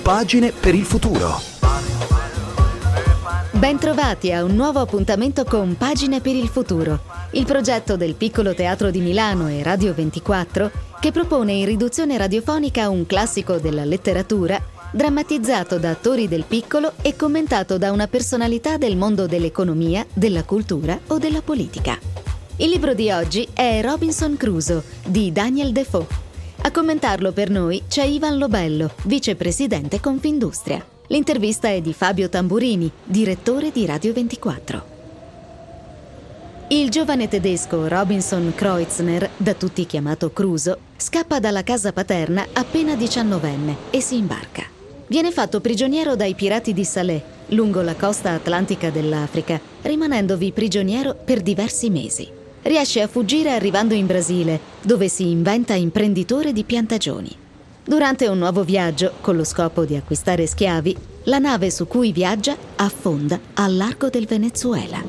Pagine per il futuro. Bentrovati a un nuovo appuntamento con Pagine per il futuro, il progetto del Piccolo Teatro di Milano e Radio 24 che propone in riduzione radiofonica un classico della letteratura drammatizzato da attori del piccolo e commentato da una personalità del mondo dell'economia, della cultura o della politica. Il libro di oggi è Robinson Crusoe di Daniel Defoe. A commentarlo per noi c'è Ivan Lobello, vicepresidente Confindustria. L'intervista è di Fabio Tamburini, direttore di Radio 24. Il giovane tedesco Robinson Kreutzner, da tutti chiamato Crusoe, scappa dalla casa paterna appena 19enne e si imbarca. Viene fatto prigioniero dai pirati di Salé, lungo la costa atlantica dell'Africa, rimanendovi prigioniero per diversi mesi. Riesce a fuggire arrivando in Brasile, dove si inventa imprenditore di piantagioni. Durante un nuovo viaggio, con lo scopo di acquistare schiavi, la nave su cui viaggia affonda al largo del Venezuela.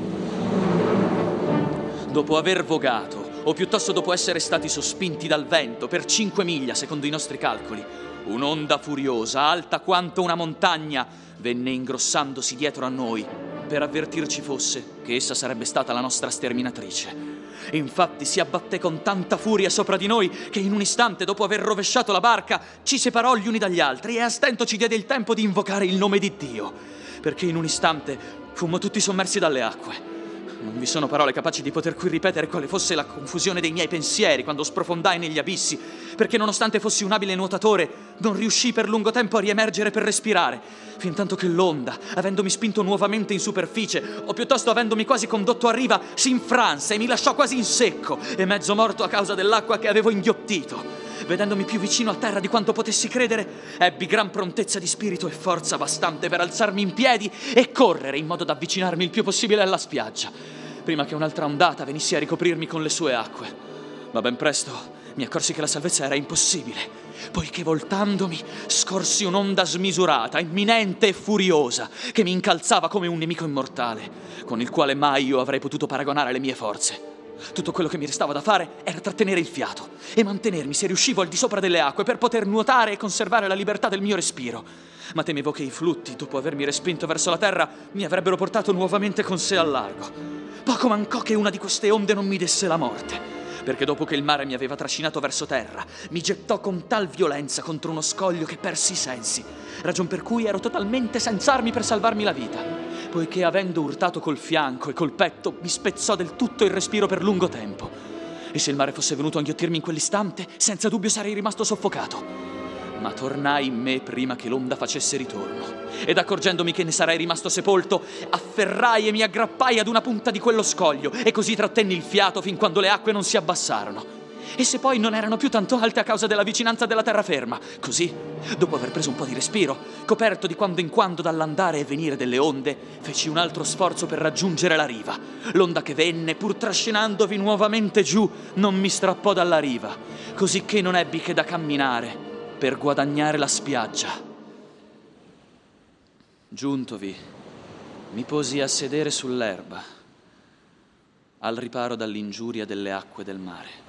Dopo aver vogato, o piuttosto dopo essere stati sospinti dal vento per 5 miglia, secondo i nostri calcoli, un'onda furiosa, alta quanto una montagna, venne ingrossandosi dietro a noi per avvertirci fosse che essa sarebbe stata la nostra sterminatrice. Infatti si abbatté con tanta furia sopra di noi che in un istante, dopo aver rovesciato la barca, ci separò gli uni dagli altri e a stento ci diede il tempo di invocare il nome di Dio, perché in un istante fummo tutti sommersi dalle acque. Non vi sono parole capaci di poter qui ripetere quale fosse la confusione dei miei pensieri quando sprofondai negli abissi, perché nonostante fossi un abile nuotatore, non riuscii per lungo tempo a riemergere per respirare, fintanto che l'onda, avendomi spinto nuovamente in superficie, o piuttosto avendomi quasi condotto a riva, si infranse e mi lasciò quasi in secco e mezzo morto a causa dell'acqua che avevo inghiottito. Vedendomi più vicino a terra di quanto potessi credere, ebbi gran prontezza di spirito e forza bastante per alzarmi in piedi e correre in modo da avvicinarmi il più possibile alla spiaggia, prima che un'altra ondata venisse a ricoprirmi con le sue acque. Ma ben presto mi accorsi che la salvezza era impossibile, poiché voltandomi scorsi un'onda smisurata, imminente e furiosa, che mi incalzava come un nemico immortale, con il quale mai io avrei potuto paragonare le mie forze. Tutto quello che mi restava da fare era trattenere il fiato e mantenermi, se riuscivo, al di sopra delle acque per poter nuotare e conservare la libertà del mio respiro. Ma temevo che i flutti, dopo avermi respinto verso la terra, mi avrebbero portato nuovamente con sé al largo. Poco mancò che una di queste onde non mi desse la morte, perché dopo che il mare mi aveva trascinato verso terra, mi gettò con tal violenza contro uno scoglio che persi i sensi, ragion per cui ero totalmente senza armi per salvarmi la vita, poiché avendo urtato col fianco e col petto mi spezzò del tutto il respiro per lungo tempo. E se il mare fosse venuto a inghiottirmi in quell'istante, senza dubbio sarei rimasto soffocato. Ma tornai in me prima che l'onda facesse ritorno, ed accorgendomi che ne sarei rimasto sepolto, afferrai e mi aggrappai ad una punta di quello scoglio, e così trattenni il fiato fin quando le acque non si abbassarono. E se poi non erano più tanto alte a causa della vicinanza della terraferma, così, dopo aver preso un po' di respiro, coperto di quando in quando dall'andare e venire delle onde, feci un altro sforzo per raggiungere la riva. L'onda che venne, pur trascinandovi nuovamente giù, non mi strappò dalla riva, così che non ebbi che da camminare per guadagnare la spiaggia. Giuntovi, mi posi a sedere sull'erba, al riparo dall'ingiuria delle acque del mare.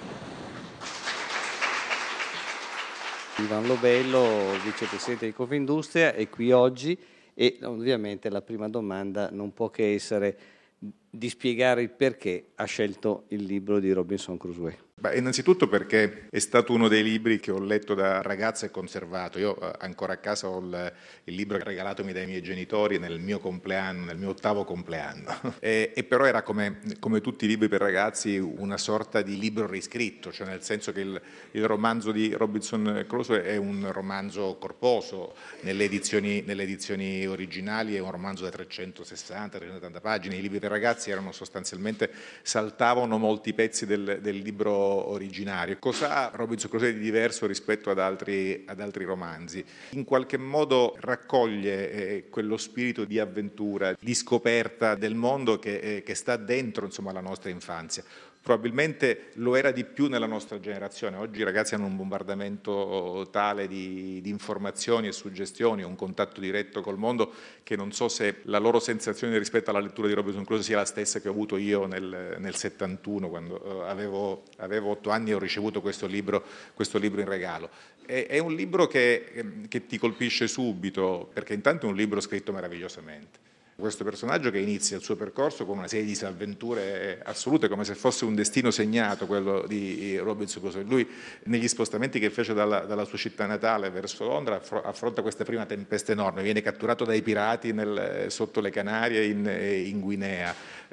Ivan Lobello, vicepresidente di Confindustria, è qui oggi e ovviamente la prima domanda non può che essere di spiegare il perché ha scelto il libro di Robinson Crusoe. Innanzitutto perché è stato uno dei libri che ho letto da ragazzo e conservato. Io ancora a casa ho il libro regalatomi dai miei genitori nel mio compleanno, nel mio 8º compleanno. E però era come tutti i libri per ragazzi una sorta di libro riscritto, cioè nel senso che il romanzo di Robinson Crusoe è un romanzo corposo, nelle edizioni originali è un romanzo da 360-370 pagine, i libri per ragazzi erano sostanzialmente, saltavano molti pezzi del libro originario. Cosa ha Robinson Crusoe di diverso rispetto ad altri romanzi? In qualche modo raccoglie quello spirito di avventura, di scoperta del mondo che sta dentro, insomma, la nostra infanzia. probabilmente lo era di più nella nostra generazione. Oggi i ragazzi hanno un bombardamento tale di informazioni e suggestioni, un contatto diretto col mondo, che non so se la loro sensazione rispetto alla lettura di Robinson Crusoe sia la stessa che ho avuto io nel 71, quando avevo 8 anni e ho ricevuto questo libro in regalo. È un libro che ti colpisce subito, perché intanto è un libro scritto meravigliosamente. Questo personaggio che inizia il suo percorso con una serie di disavventure assolute, come se fosse un destino segnato, quello di Robinson Crusoe. Lui, negli spostamenti che fece dalla sua città natale verso Londra, affronta questa prima tempesta enorme, viene catturato dai pirati sotto le Canarie in Guinea,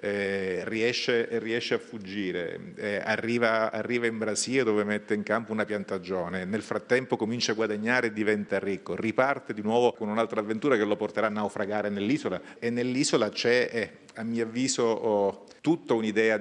riesce a fuggire, arriva in Brasile dove mette in campo una piantagione, nel frattempo comincia a guadagnare e diventa ricco, riparte di nuovo con un'altra avventura che lo porterà a naufragare nell'isola, e nell'isola c'è, a mio avviso, tutta un'idea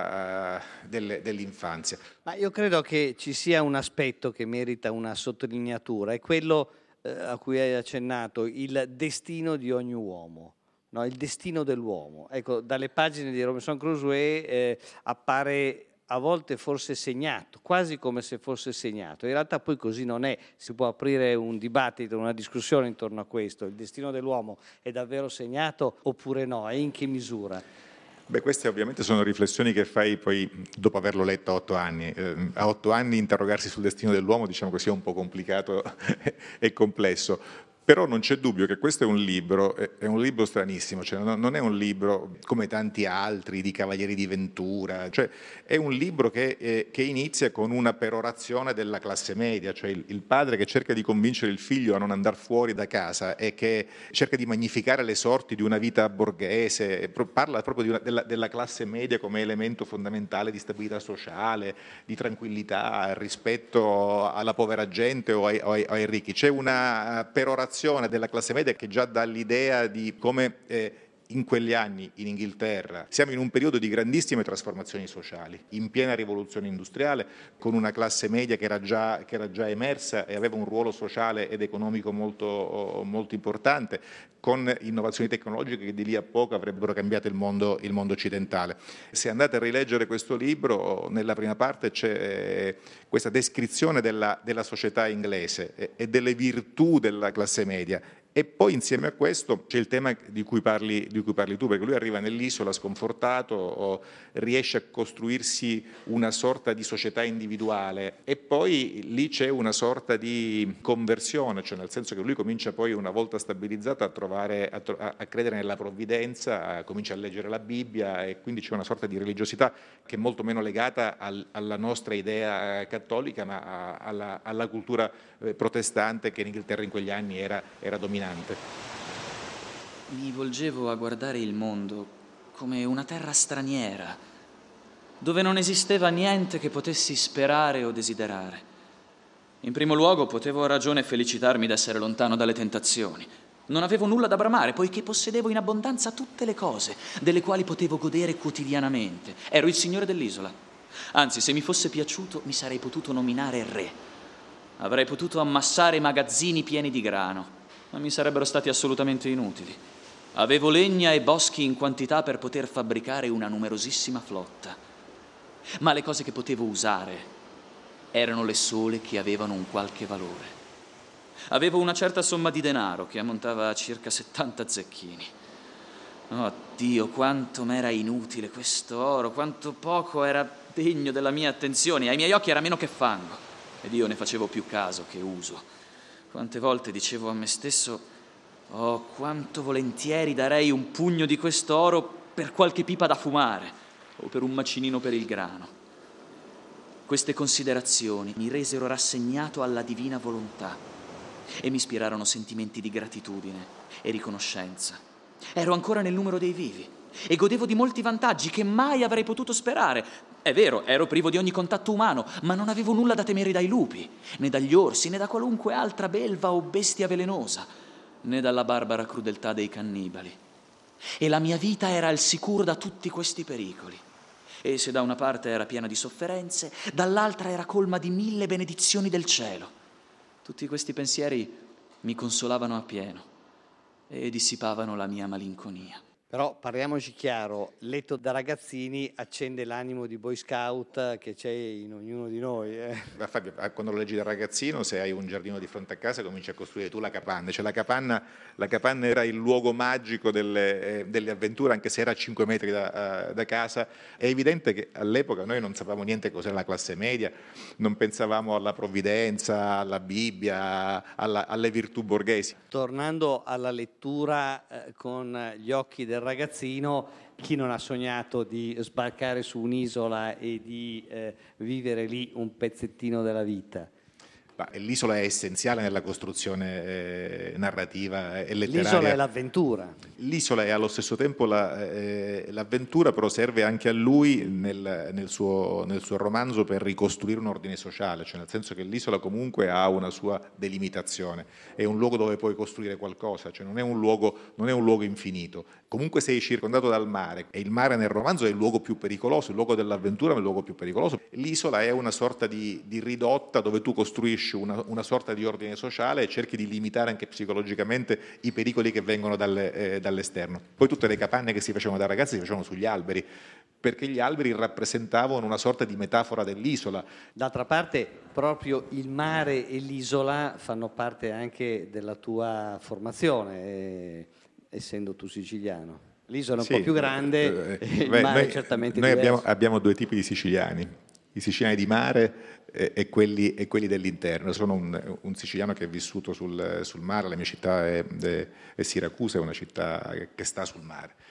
dell'infanzia. Ma io credo che ci sia un aspetto che merita una sottolineatura, è quello a cui hai accennato, il destino di ogni uomo. No, il destino dell'uomo. Ecco, dalle pagine di Robinson Crusoe appare a volte forse segnato, quasi come se fosse segnato. In realtà poi così non è. Si può aprire un dibattito, una discussione intorno a questo. Il destino dell'uomo è davvero segnato oppure no? E in che misura? Beh, queste ovviamente sono riflessioni che fai poi dopo averlo letto a 8 anni. A 8 anni interrogarsi sul destino dell'uomo, diciamo che sia un po' complicato e complesso. Però non c'è dubbio che questo è un libro stranissimo, cioè non è un libro come tanti altri di Cavalieri di Ventura, cioè è un libro che inizia con una perorazione della classe media, cioè il padre che cerca di convincere il figlio a non andare fuori da casa e che cerca di magnificare le sorti di una vita borghese, parla proprio della classe media come elemento fondamentale di stabilità sociale, di tranquillità rispetto alla povera gente o ai ricchi. C'è una perorazione della classe media che già dà l'idea di come in quegli anni in Inghilterra siamo in un periodo di grandissime trasformazioni sociali, in piena rivoluzione industriale, con una classe media che era già emersa e aveva un ruolo sociale ed economico molto, molto importante, con innovazioni tecnologiche che di lì a poco avrebbero cambiato il mondo occidentale. Se andate a rileggere questo libro, nella prima parte c'è questa descrizione della società inglese e delle virtù della classe media. E poi insieme a questo c'è il tema di cui parli tu, perché lui arriva nell'isola sconfortato, riesce a costruirsi una sorta di società individuale e poi lì c'è una sorta di conversione, cioè nel senso che lui comincia poi, una volta stabilizzato, a credere nella provvidenza, comincia a leggere la Bibbia, e quindi c'è una sorta di religiosità che è molto meno legata alla nostra idea cattolica, ma alla cultura protestante che in Inghilterra in quegli anni era dominante. Mi volgevo a guardare il mondo come una terra straniera, dove non esisteva niente che potessi sperare o desiderare. In primo luogo potevo a ragione felicitarmi d'essere lontano dalle tentazioni. Non avevo nulla da bramare, poiché possedevo in abbondanza tutte le cose delle quali potevo godere quotidianamente. Ero il signore dell'isola. Anzi, se mi fosse piaciuto, mi sarei potuto nominare re. Avrei potuto ammassare magazzini pieni di grano, ma mi sarebbero stati assolutamente inutili. Avevo legna e boschi in quantità per poter fabbricare una numerosissima flotta. Ma le cose che potevo usare erano le sole che avevano un qualche valore. Avevo una certa somma di denaro che ammontava a circa 70 zecchini. Oh Dio, quanto m'era inutile questo oro, quanto poco era degno della mia attenzione. Ai miei occhi era meno che fango. Ed io ne facevo più caso che uso. Quante volte dicevo a me stesso: oh, quanto volentieri darei un pugno di questo oro per qualche pipa da fumare o per un macinino per il grano. Queste considerazioni mi resero rassegnato alla divina volontà e mi ispirarono sentimenti di gratitudine e riconoscenza. Ero ancora nel numero dei vivi e godevo di molti vantaggi che mai avrei potuto sperare. È vero, ero privo di ogni contatto umano, ma non avevo nulla da temere dai lupi, né dagli orsi, né da qualunque altra belva o bestia velenosa, né dalla barbara crudeltà dei cannibali. E la mia vita era al sicuro da tutti questi pericoli. E se da una parte era piena di sofferenze, dall'altra era colma di 1000 benedizioni del cielo. Tutti questi pensieri mi consolavano appieno e dissipavano la mia malinconia. Però parliamoci chiaro, letto da ragazzini accende l'animo di Boy Scout che c'è in ognuno di noi. Ma Fabio, quando lo leggi da ragazzino, se hai un giardino di fronte a casa, cominci a costruire tu la capanna. Cioè la capanna era il luogo magico delle avventure, anche se era a 5 metri da casa. È evidente che all'epoca noi non sapevamo niente cos'era la classe media, non pensavamo alla provvidenza, alla Bibbia, alle virtù borghesi. Tornando alla lettura con gli occhi del ragazzino, chi non ha sognato di sbarcare su un'isola e di vivere lì un pezzettino della vita? L'isola è essenziale nella costruzione narrativa e letteraria. L'isola è l'avventura. L'isola è allo stesso tempo l'avventura, però serve anche a lui nel suo romanzo per ricostruire un ordine sociale, cioè nel senso che l'isola comunque ha una sua delimitazione, è un luogo dove puoi costruire qualcosa, cioè non è un luogo infinito. Comunque sei circondato dal mare, e il mare nel romanzo è il luogo più pericoloso, il luogo dell'avventura è il luogo più pericoloso. L'isola è una sorta di ridotta dove tu costruisci una sorta di ordine sociale e cerchi di limitare anche psicologicamente i pericoli che vengono dall'esterno. Poi tutte le capanne che si facevano da ragazzi si facevano sugli alberi, perché gli alberi rappresentavano una sorta di metafora dell'isola. D'altra parte proprio il mare e l'isola fanno parte anche della tua formazione, essendo tu siciliano. L'isola è un po' più grande, il mare è certamente diverso. Noi abbiamo due tipi di siciliani, i siciliani di mare e quelli dell'interno. Sono un siciliano che è vissuto sul mare, la mia città è Siracusa, è una città che sta sul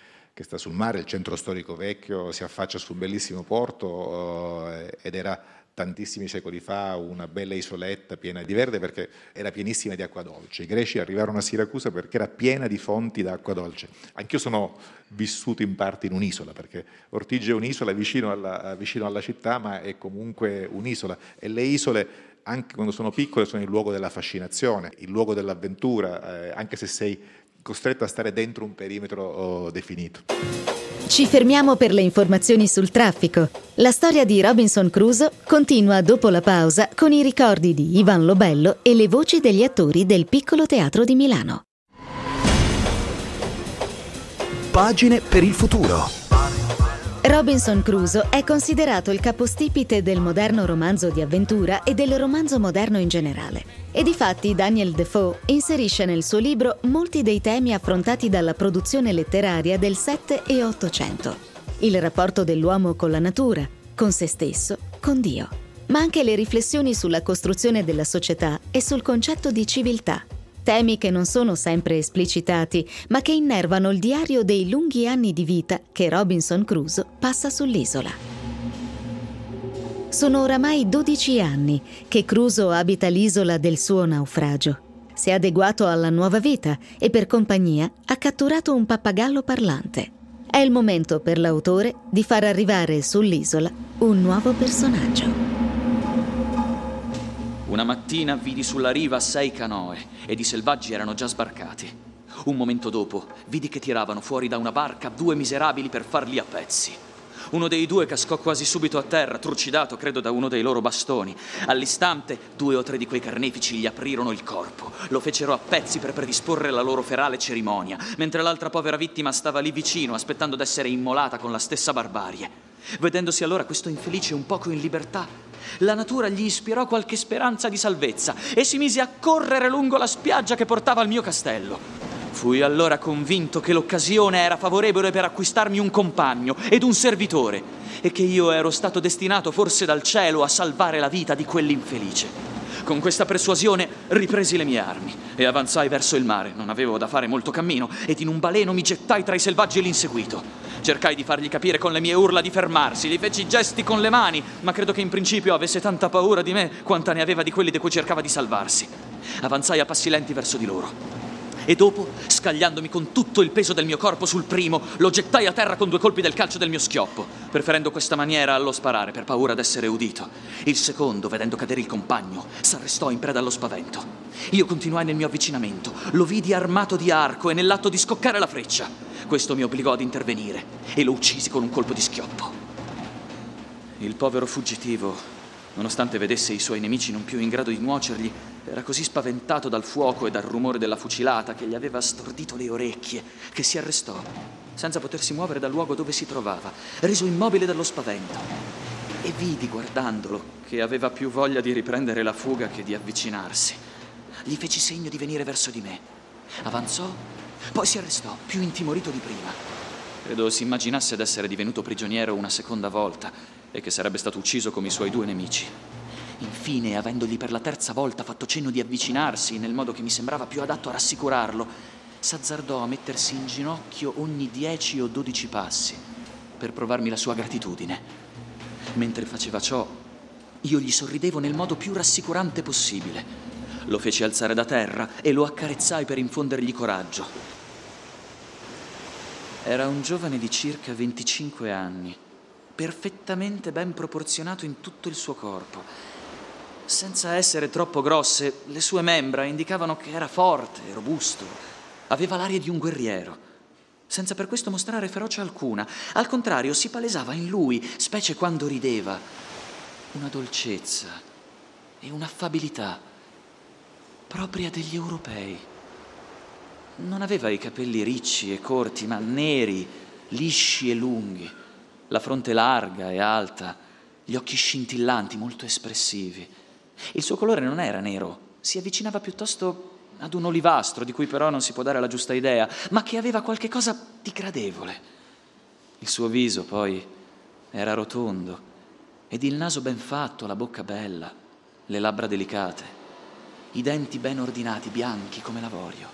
mare, il centro storico vecchio si affaccia sul bellissimo porto ed era tantissimi secoli fa una bella isoletta piena di verde perché era pienissima di acqua dolce. I greci arrivarono a Siracusa perché era piena di fonti d'acqua dolce. Anch'io sono vissuto in parte in un'isola, perché Ortigia è un'isola vicino alla città, ma è comunque un'isola, e le isole anche quando sono piccole sono il luogo della fascinazione, il luogo dell'avventura, anche se sei costretto a stare dentro un perimetro definito. Ci fermiamo per le informazioni sul traffico. La storia di Robinson Crusoe continua dopo la pausa con i ricordi di Ivan Lobello e le voci degli attori del Piccolo Teatro di Milano. Pagine per il futuro. Robinson Crusoe è considerato il capostipite del moderno romanzo di avventura e del romanzo moderno in generale. E difatti Daniel Defoe inserisce nel suo libro molti dei temi affrontati dalla produzione letteraria del 7 e 800. Il rapporto dell'uomo con la natura, con se stesso, con Dio. Ma anche le riflessioni sulla costruzione della società e sul concetto di civiltà. Temi che non sono sempre esplicitati, ma che innervano il diario dei lunghi anni di vita che Robinson Crusoe passa sull'isola. Sono oramai 12 anni che Crusoe abita l'isola del suo naufragio. Si è adeguato alla nuova vita e per compagnia ha catturato un pappagallo parlante. È il momento per l'autore di far arrivare sull'isola un nuovo personaggio. Una mattina vidi sulla riva 6 canoe ed i selvaggi erano già sbarcati. Un momento dopo vidi che tiravano fuori da una barca 2 miserabili per farli a pezzi. Uno dei 2 cascò quasi subito a terra, trucidato credo da uno dei loro bastoni. All'istante 2 o 3 di quei carnefici gli aprirono il corpo, lo fecero a pezzi per predisporre la loro ferale cerimonia, mentre l'altra povera vittima stava lì vicino aspettando d'essere immolata con la stessa barbarie. Vedendosi allora questo infelice un poco in libertà, la natura gli ispirò qualche speranza di salvezza e si mise a correre lungo la spiaggia che portava al mio castello. Fui allora convinto che l'occasione era favorevole per acquistarmi un compagno ed un servitore e che io ero stato destinato forse dal cielo a salvare la vita di quell'infelice. Con questa persuasione ripresi le mie armi e avanzai verso il mare. Non avevo da fare molto cammino ed in un baleno mi gettai tra i selvaggi e l'inseguito. Cercai di fargli capire con le mie urla di fermarsi, gli feci gesti con le mani, ma credo che in principio avesse tanta paura di me quanta ne aveva di quelli di cui cercava di salvarsi. Avanzai a passi lenti verso di loro. E dopo, scagliandomi con tutto il peso del mio corpo sul primo, lo gettai a terra con 2 colpi del calcio del mio schioppo, preferendo questa maniera allo sparare per paura d'essere udito. Il secondo, vedendo cadere il compagno, s'arrestò in preda allo spavento. Io continuai nel mio avvicinamento, lo vidi armato di arco e nell'atto di scoccare la freccia. Questo mi obbligò ad intervenire e lo uccisi con un colpo di schioppo. Il povero fuggitivo Nonostante vedesse i suoi nemici non più in grado di nuocergli, era così spaventato dal fuoco e dal rumore della fucilata che gli aveva stordito le orecchie, che si arrestò, senza potersi muovere dal luogo dove si trovava, reso immobile dallo spavento. E vidi, guardandolo, che aveva più voglia di riprendere la fuga che di avvicinarsi. Gli feci segno di venire verso di me. Avanzò, poi si arrestò, più intimorito di prima. Credo si immaginasse d'essere divenuto prigioniero una seconda volta e che sarebbe stato ucciso come i suoi 2 nemici. Infine, avendogli per la terza volta fatto cenno di avvicinarsi nel modo che mi sembrava più adatto a rassicurarlo, s'azzardò a mettersi in ginocchio ogni 10 o 12 passi per provarmi la sua gratitudine. Mentre faceva ciò, io gli sorridevo nel modo più rassicurante possibile. Lo feci alzare da terra e lo accarezzai per infondergli coraggio. Era un giovane di circa 25 anni, perfettamente ben proporzionato in tutto il suo corpo. Senza essere troppo grosse, le sue membra indicavano che era forte e robusto. Aveva l'aria di un guerriero, senza per questo mostrare ferocia alcuna. Al contrario, si palesava in lui, specie quando rideva, una dolcezza e un'affabilità propria degli europei. Non aveva i capelli ricci e corti, ma neri, lisci e lunghi, la fronte larga e alta, gli occhi scintillanti, molto espressivi. Il suo colore non era nero, si avvicinava piuttosto ad un olivastro, di cui però non si può dare la giusta idea, ma che aveva qualche cosa di gradevole. Il suo viso, poi, era rotondo, ed il naso ben fatto, la bocca bella, le labbra delicate, i denti ben ordinati, bianchi come l'avorio.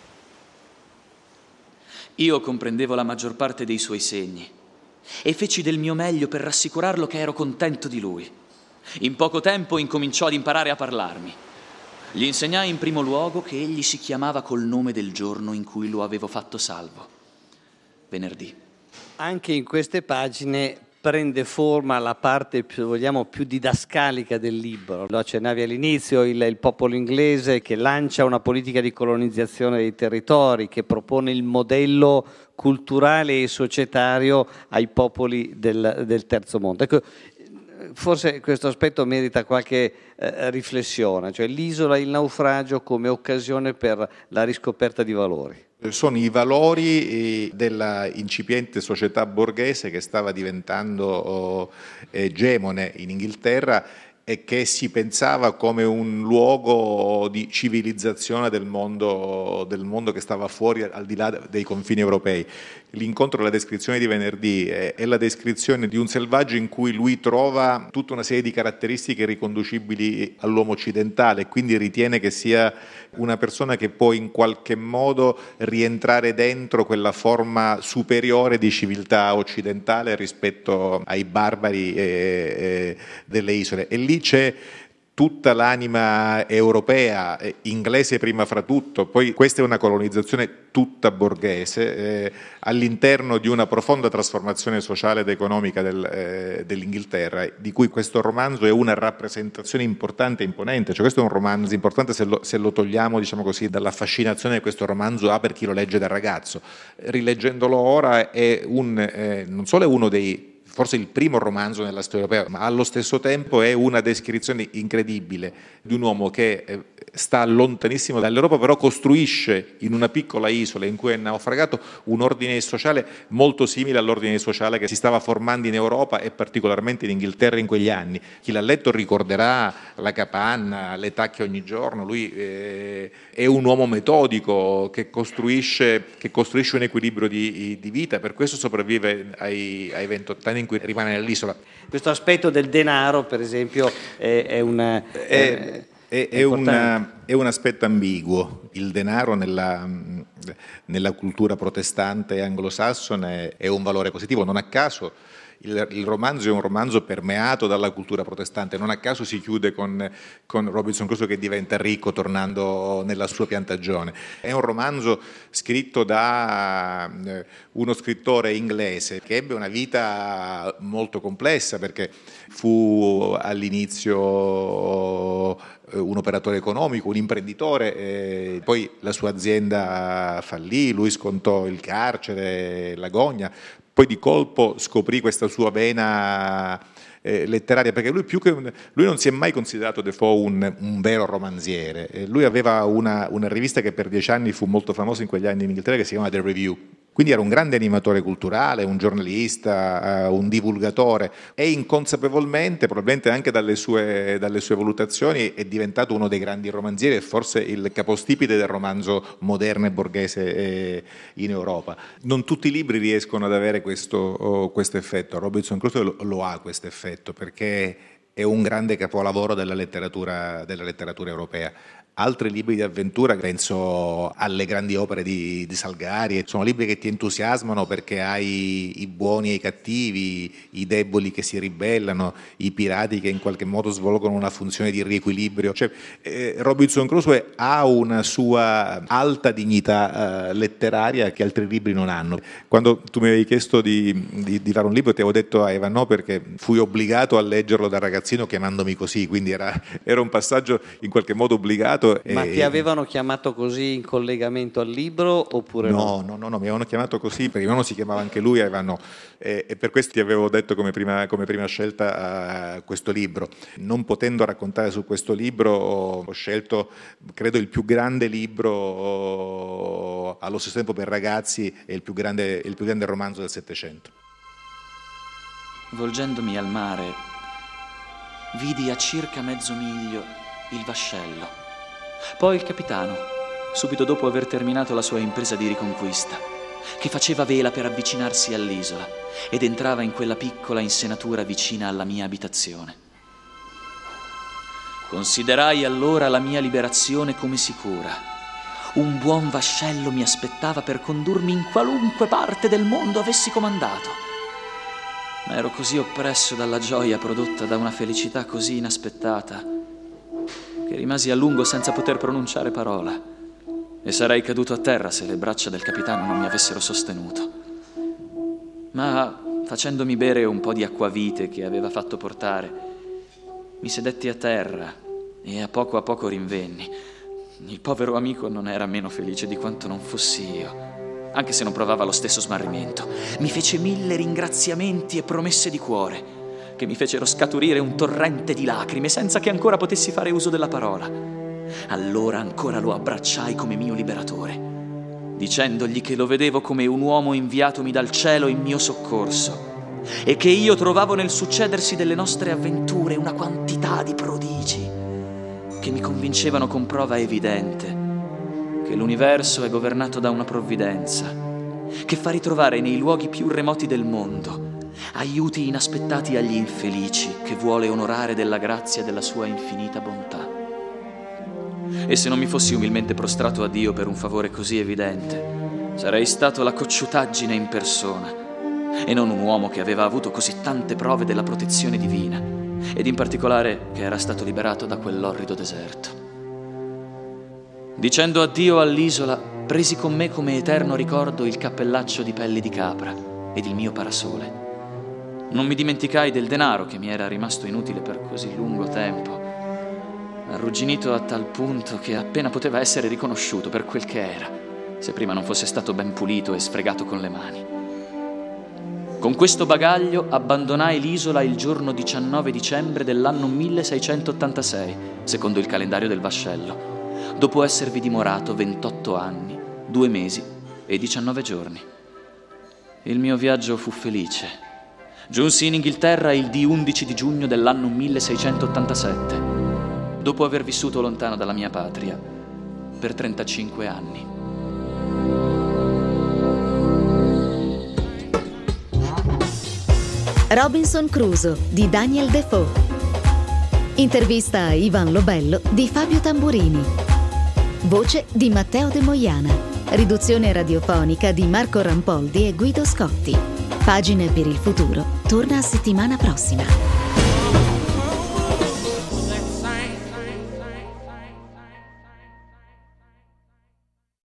Io comprendevo la maggior parte dei suoi segni e feci del mio meglio per rassicurarlo che ero contento di lui. In poco tempo incominciò ad imparare a parlarmi. Gli insegnai in primo luogo che egli si chiamava col nome del giorno in cui lo avevo fatto salvo: venerdì. Anche in queste pagine prende forma la parte più didascalica del libro. Lo accennavi all'inizio, il popolo inglese che lancia una politica di colonizzazione dei territori, che propone il modello culturale e societario ai popoli del terzo mondo. Ecco, forse questo aspetto merita qualche riflessione, cioè l'isola, il naufragio come occasione per la riscoperta di valori. Sono i valori della incipiente società borghese che stava diventando egemone in Inghilterra e che si pensava come un luogo di civilizzazione del mondo che stava fuori, al di là dei confini europei. L'incontro, la descrizione di venerdì è la descrizione di un selvaggio in cui lui trova tutta una serie di caratteristiche riconducibili all'uomo occidentale e quindi ritiene che sia una persona che può in qualche modo rientrare dentro quella forma superiore di civiltà occidentale rispetto ai barbari delle isole. E lì c'è tutta l'anima europea, inglese prima fra tutto, poi questa è una colonizzazione tutta borghese, all'interno di una profonda trasformazione sociale ed economica dell'Inghilterra, di cui questo romanzo è una rappresentazione importante e imponente. Cioè, questo è un romanzo importante se lo togliamo, diciamo così, dalla fascinazione che questo romanzo ha per chi lo legge da ragazzo. Rileggendolo ora è non solo è uno dei, forse il primo romanzo nella storia europea, ma allo stesso tempo è una descrizione incredibile di un uomo che sta lontanissimo dall'Europa, però costruisce in una piccola isola in cui è naufragato un ordine sociale molto simile all'ordine sociale che si stava formando in Europa e particolarmente in Inghilterra in quegli anni. Chi l'ha letto ricorderà la capanna, le tacche ogni giorno. Lui è un uomo metodico che costruisce un equilibrio di vita, per questo sopravvive ai 28 anni in cui rimane nell'isola. Questo aspetto del denaro, per esempio, è un aspetto ambiguo. Il denaro nella cultura protestante e anglosassone è un valore positivo. Non a caso il romanzo è un romanzo permeato dalla cultura protestante, non a caso si chiude con Robinson Crusoe che diventa ricco tornando nella sua piantagione. È un romanzo scritto da uno scrittore inglese che ebbe una vita molto complessa, perché fu all'inizio un operatore economico, un imprenditore, poi la sua azienda fallì, lui scontò il carcere, l'agonia. Poi di colpo scoprì questa sua vena letteraria, perché lui lui non si è mai considerato Defoe un vero romanziere. Lui aveva una rivista che per 10 anni fu molto famosa in quegli anni in Inghilterra, che si chiama The Review. Quindi era un grande animatore culturale, un giornalista, un divulgatore, e inconsapevolmente, probabilmente anche dalle sue valutazioni, è diventato uno dei grandi romanzieri e forse il capostipite del romanzo moderno e borghese in Europa. Non tutti i libri riescono ad avere questo effetto. Robinson Crusoe lo ha questo effetto, perché è un grande capolavoro della letteratura europea. Altri libri di avventura, penso alle grandi opere di Salgari, sono libri che ti entusiasmano perché hai i buoni e i cattivi, i deboli che si ribellano, i pirati che in qualche modo svolgono una funzione di riequilibrio. Robinson Crusoe ha una sua alta dignità letteraria che altri libri non hanno. Quando tu mi avevi chiesto di fare un libro, ti avevo detto Eva no, perché fui obbligato a leggerlo da ragazzino chiamandomi così, quindi era un passaggio in qualche modo obbligato. Ma ti avevano chiamato così in collegamento al libro oppure no? No, mi avevano chiamato così, perché non si chiamava anche lui, e per questo ti avevo detto come prima scelta questo libro. Non potendo raccontare su questo libro, ho scelto, credo, il più grande libro allo stesso tempo per ragazzi e il più grande romanzo del Settecento. Volgendomi al mare, vidi a circa mezzo miglio il vascello. Poi il capitano, subito dopo aver terminato la sua impresa di riconquista, che faceva vela per avvicinarsi all'isola ed entrava in quella piccola insenatura vicina alla mia abitazione. Considerai allora la mia liberazione come sicura. Un buon vascello mi aspettava per condurmi in qualunque parte del mondo avessi comandato. Ma ero così oppresso dalla gioia prodotta da una felicità così inaspettata che rimasi a lungo senza poter pronunciare parola, e sarei caduto a terra se le braccia del capitano non mi avessero sostenuto. Ma facendomi bere un po' di acquavite che aveva fatto portare, mi sedetti a terra e a poco rinvenni. Il povero amico non era meno felice di quanto non fossi io, anche se non provava lo stesso smarrimento. Mi fece 1000 ringraziamenti e promesse di cuore, che mi fecero scaturire un torrente di lacrime senza che ancora potessi fare uso della parola. Allora ancora lo abbracciai come mio liberatore, dicendogli che lo vedevo come un uomo inviatomi dal cielo in mio soccorso e che io trovavo nel succedersi delle nostre avventure una quantità di prodigi che mi convincevano con prova evidente che l'universo è governato da una provvidenza che fa ritrovare nei luoghi più remoti del mondo aiuti inaspettati agli infelici che vuole onorare della grazia della sua infinita bontà. E se non mi fossi umilmente prostrato a Dio per un favore così evidente, sarei stato la cocciutaggine in persona e non un uomo che aveva avuto così tante prove della protezione divina ed in particolare che era stato liberato da quell'orrido deserto. Dicendo addio all'isola, presi con me come eterno ricordo il cappellaccio di pelli di capra ed il mio parasole. Non mi dimenticai del denaro che mi era rimasto inutile per così lungo tempo, arrugginito a tal punto che appena poteva essere riconosciuto per quel che era, se prima non fosse stato ben pulito e sfregato con le mani. Con questo bagaglio abbandonai l'isola il giorno 19 dicembre dell'anno 1686, secondo il calendario del vascello, dopo esservi dimorato 28 anni, 2 mesi e 19 giorni. Il mio viaggio fu felice. Giunsi in Inghilterra il di 11 di giugno dell'anno 1687, dopo aver vissuto lontano dalla mia patria per 35 anni. Robinson Crusoe di Daniel Defoe. Intervista a Ivan Lobello di Fabio Tamburini. Voce di Matteo De Moiana. Riduzione radiofonica di Marco Rampoldi e Guido Scotti. Pagine per il futuro torna settimana prossima.